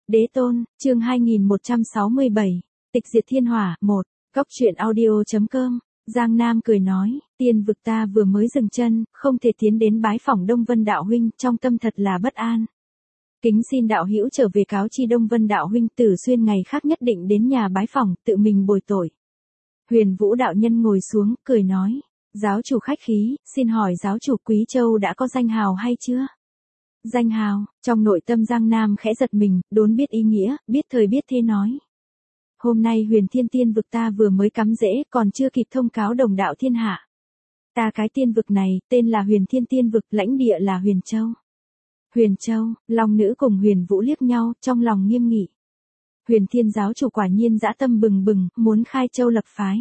Đế tôn, chương 2167, tịch diệt thiên hỏa, 1, Cóc truyện audio.com, Giang Nam cười nói, tiên vực ta vừa mới dừng chân, không thể tiến đến bái phỏng Đông Vân đạo huynh, trong tâm thật là bất an. Kính xin đạo hữu trở về cáo chi Đông Vân đạo huynh Tử Xuyên ngày khác nhất định đến nhà bái phỏng, tự mình bồi tội. Huyền Vũ đạo nhân ngồi xuống, cười nói, giáo chủ khách khí, xin hỏi giáo chủ Quý Châu đã có danh hào hay chưa? Danh hào, trong nội tâm Giang Nam khẽ giật mình, đốn biết ý nghĩa, biết thời biết thế nói. Hôm nay Huyền Thiên tiên vực ta vừa mới cắm rễ, còn chưa kịp thông cáo đồng đạo thiên hạ. Ta cái tiên vực này, tên là Huyền Thiên tiên vực, lãnh địa là Huyền Châu. Huyền Châu, Long Nữ cùng Huyền Vũ liếc nhau, trong lòng nghiêm nghị. Huyền Thiên giáo chủ quả nhiên dã tâm bừng bừng, muốn khai châu lập phái.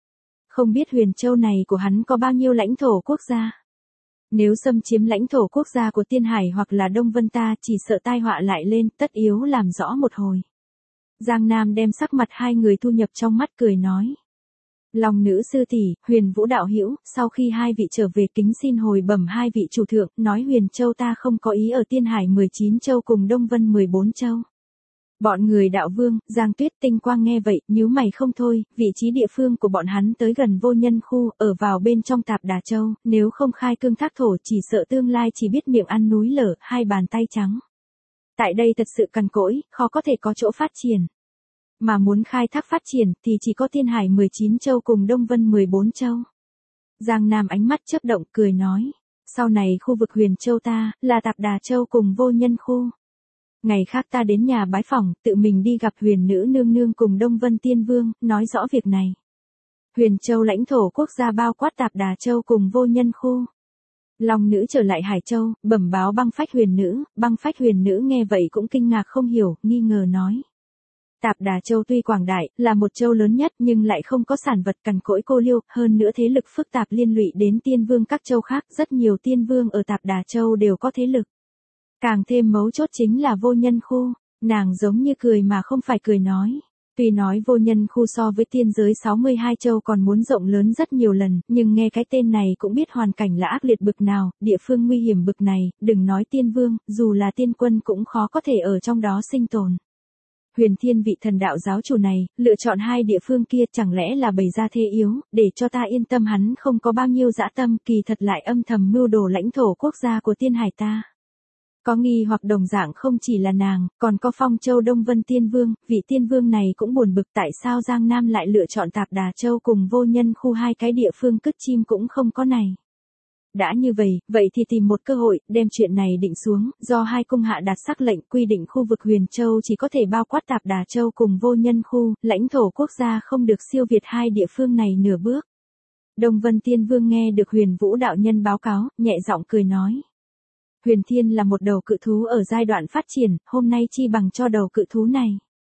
Không biết Huyền Châu này của hắn có bao nhiêu lãnh thổ quốc gia. Nếu xâm chiếm lãnh thổ quốc gia của Tiên Hải hoặc là Đông Vân ta chỉ sợ tai họa lại lên, tất yếu làm rõ một hồi. Giang Nam đem sắc mặt hai người thu nhập trong mắt cười nói. Long Nữ sư tỷ, Huyền Vũ đạo hữu, sau khi hai vị trở về kính xin hồi bẩm hai vị chủ thượng, nói Huyền Châu ta không có ý ở Tiên Hải 19 châu cùng Đông Vân 14 châu. Bọn người đạo vương, Giang Tuyết Tinh Quang nghe vậy, nhíu mày không thôi, vị trí địa phương của bọn hắn tới gần vô nhân khu, ở vào bên trong Tạp Đà Châu, nếu không khai cương thác thổ chỉ sợ tương lai chỉ biết miệng ăn núi lở, hai bàn tay trắng. Tại đây thật sự cằn cỗi, khó có thể có chỗ phát triển. Mà muốn khai thác phát triển thì chỉ có Tiên Hải 19 châu cùng Đông Vân 14 châu. Giang Nam ánh mắt chớp động cười nói, sau này khu vực Huyền Châu ta, là Tạp Đà Châu cùng vô nhân khu. Ngày khác ta đến nhà bái phỏng, tự mình đi gặp Huyền Nữ nương nương cùng Đông Vân Tiên Vương, nói rõ việc này. Huyền Châu lãnh thổ quốc gia bao quát Tạp Đà Châu cùng vô nhân khu. Long Nữ trở lại Hải Châu, bẩm báo Băng Phách Huyền Nữ nghe vậy cũng kinh ngạc không hiểu, nghi ngờ nói. Tạp Đà Châu tuy quảng đại, là một châu lớn nhất nhưng lại không có sản vật cằn cỗi cô liêu, hơn nữa thế lực phức tạp liên lụy đến tiên vương các châu khác, rất nhiều tiên vương ở Tạp Đà Châu đều có thế lực. Càng thêm mấu chốt chính là vô nhân khu, nàng giống như cười mà không phải cười nói. Tuy nói vô nhân khu so với tiên giới 62 châu còn muốn rộng lớn rất nhiều lần, nhưng nghe cái tên này cũng biết hoàn cảnh là ác liệt bực nào, địa phương nguy hiểm bực này, đừng nói tiên vương, dù là tiên quân cũng khó có thể ở trong đó sinh tồn. Huyền Thiên vị thần đạo giáo chủ này, lựa chọn hai địa phương kia chẳng lẽ là bày ra thế yếu, để cho ta yên tâm hắn không có bao nhiêu dã tâm, kỳ thật lại âm thầm mưu đồ lãnh thổ quốc gia của Tiên Hải ta. Có nghi hoặc đồng dạng không chỉ là nàng, còn có Phong Châu Đông Vân Tiên Vương, vị Tiên Vương này cũng buồn bực tại sao Giang Nam lại lựa chọn Tạp Đà Châu cùng vô nhân khu hai cái địa phương cứt chim cũng không có này. Đã như vậy thì tìm một cơ hội, đem chuyện này định xuống, do hai cung hạ đạt sắc lệnh quy định khu vực Huyền Châu chỉ có thể bao quát Tạp Đà Châu cùng vô nhân khu, lãnh thổ quốc gia không được siêu việt hai địa phương này nửa bước. Đông Vân Tiên Vương nghe được Huyền Vũ đạo nhân báo cáo, nhẹ giọng cười nói. Huyền Thiên là một đầu cự thú ở giai đoạn phát triển, hôm nay chi bằng cho đầu cự thú này.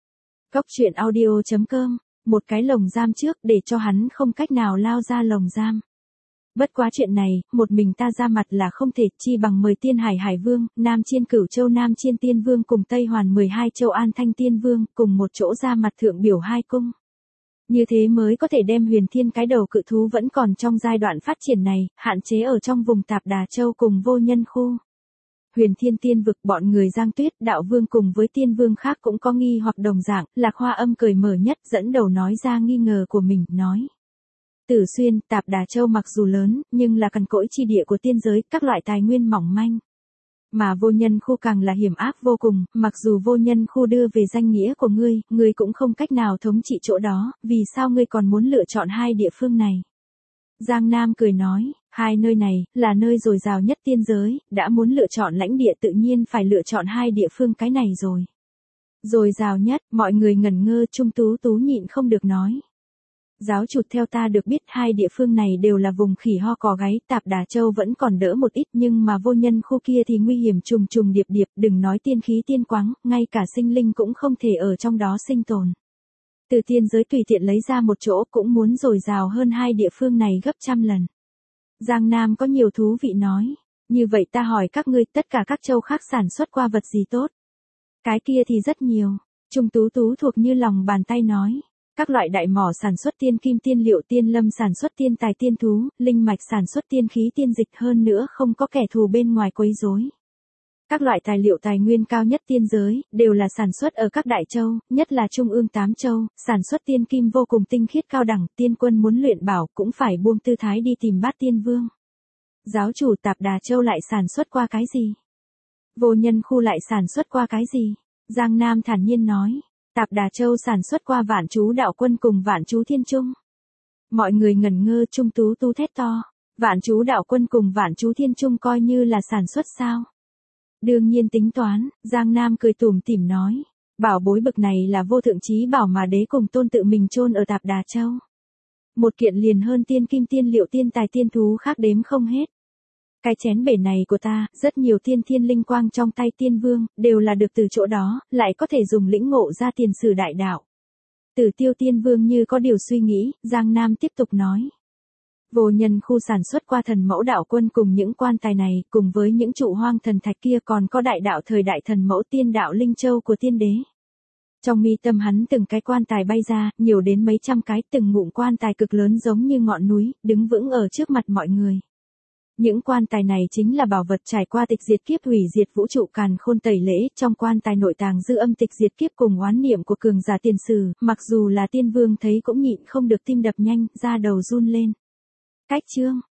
Cóc truyện audio.com, một cái lồng giam trước để cho hắn không cách nào lao ra lồng giam. Bất quá chuyện này, một mình ta ra mặt là không thể, chi bằng mời Tiên Hải Hải Vương, Nam Chiên Cửu Châu Nam Chiên Tiên Vương cùng Tây Hoàn 12 châu An Thanh Tiên Vương, cùng một chỗ ra mặt thượng biểu hai cung. Như thế mới có thể đem Huyền Thiên cái đầu cự thú vẫn còn trong giai đoạn phát triển này, hạn chế ở trong vùng Tạp Đà Châu cùng vô nhân khu. Huyền Thiên tiên vực bọn người Giang Tuyết, đạo vương cùng với tiên vương khác cũng có nghi hoặc đồng dạng, Lạc Hoa Âm cười mở nhất dẫn đầu nói ra nghi ngờ của mình, nói. Tử Xuyên, Tạp Đà Châu mặc dù lớn, nhưng là cằn cỗi chi địa của tiên giới, các loại tài nguyên mỏng manh. Mà vô nhân khu càng là hiểm ác vô cùng, mặc dù vô nhân khu đưa về danh nghĩa của ngươi cũng không cách nào thống trị chỗ đó, vì sao ngươi còn muốn lựa chọn hai địa phương này? Giang Nam cười nói, hai nơi này, là nơi dồi dào nhất tiên giới, đã muốn lựa chọn lãnh địa tự nhiên phải lựa chọn hai địa phương cái này rồi. Dồi dào nhất, mọi người ngẩn ngơ, Trung Tú Tú nhịn không được nói. Giáo chủ theo ta được biết hai địa phương này đều là vùng khỉ ho cò gáy, Tạp Đà Châu vẫn còn đỡ một ít nhưng mà vô nhân khu kia thì nguy hiểm trùng trùng điệp điệp, đừng nói tiên khí tiên quáng, ngay cả sinh linh cũng không thể ở trong đó sinh tồn. Từ tiên giới tùy tiện lấy ra một chỗ cũng muốn dồi dào hơn hai địa phương này gấp trăm lần. Giang Nam có nhiều thú vị nói, như vậy ta hỏi các ngươi tất cả các châu khác sản xuất qua vật gì tốt? Cái kia thì rất nhiều, Trung Tú Tú thuộc như lòng bàn tay nói. Các loại đại mỏ sản xuất tiên kim tiên liệu tiên lâm sản xuất tiên tài tiên thú, linh mạch sản xuất tiên khí tiên dịch hơn nữa không có kẻ thù bên ngoài quấy rối. Các loại tài liệu tài nguyên cao nhất tiên giới, đều là sản xuất ở các đại châu, nhất là trung ương 8 châu, sản xuất tiên kim vô cùng tinh khiết cao đẳng, tiên quân muốn luyện bảo cũng phải buông tư thái đi tìm Bát Tiên Vương. Giáo chủ Tạp Đà Châu lại sản xuất qua cái gì? Vô Nhân Khu lại sản xuất qua cái gì? Giang Nam thản nhiên nói, Tạp Đà Châu sản xuất qua Vạn Chú Đạo Quân cùng Vạn Chú Thiên Trung. Mọi người ngẩn ngơ, Trung Tú Tu thét to, Vạn Chú Đạo Quân cùng Vạn Chú Thiên Trung coi như là sản xuất sao? Đương nhiên tính toán, Giang Nam cười tủm tỉm nói, bảo bối bực này là vô thượng chí bảo mà đế cùng tôn tự mình chôn ở Tạp Đà Châu. Một kiện liền hơn tiên kim tiên liệu tiên tài tiên thú khác đếm không hết. Cái chén bể này của ta, rất nhiều tiên thiên linh quang trong tay tiên vương, đều là được từ chỗ đó, lại có thể dùng lĩnh ngộ ra tiền sử đại đạo. Tử Tiêu Tiên Vương như có điều suy nghĩ, Giang Nam tiếp tục nói. Vô Nhân Khu sản xuất qua Thần Mẫu Đạo Quân cùng những quan tài này, cùng với những trụ hoang thần thạch kia còn có đại đạo thời đại Thần Mẫu Tiên Đạo Linh Châu của tiên đế. Trong mi tâm hắn từng cái quan tài bay ra, nhiều đến mấy trăm cái, từng ngụm quan tài cực lớn giống như ngọn núi, đứng vững ở trước mặt mọi người. Những quan tài này chính là bảo vật trải qua tịch diệt kiếp hủy diệt vũ trụ càn khôn tẩy lễ, trong quan tài nội tàng dư âm tịch diệt kiếp cùng oán niệm của cường giả tiền sử, mặc dù là tiên vương thấy cũng nhịn không được tim đập nhanh, da đầu run lên. Cách chương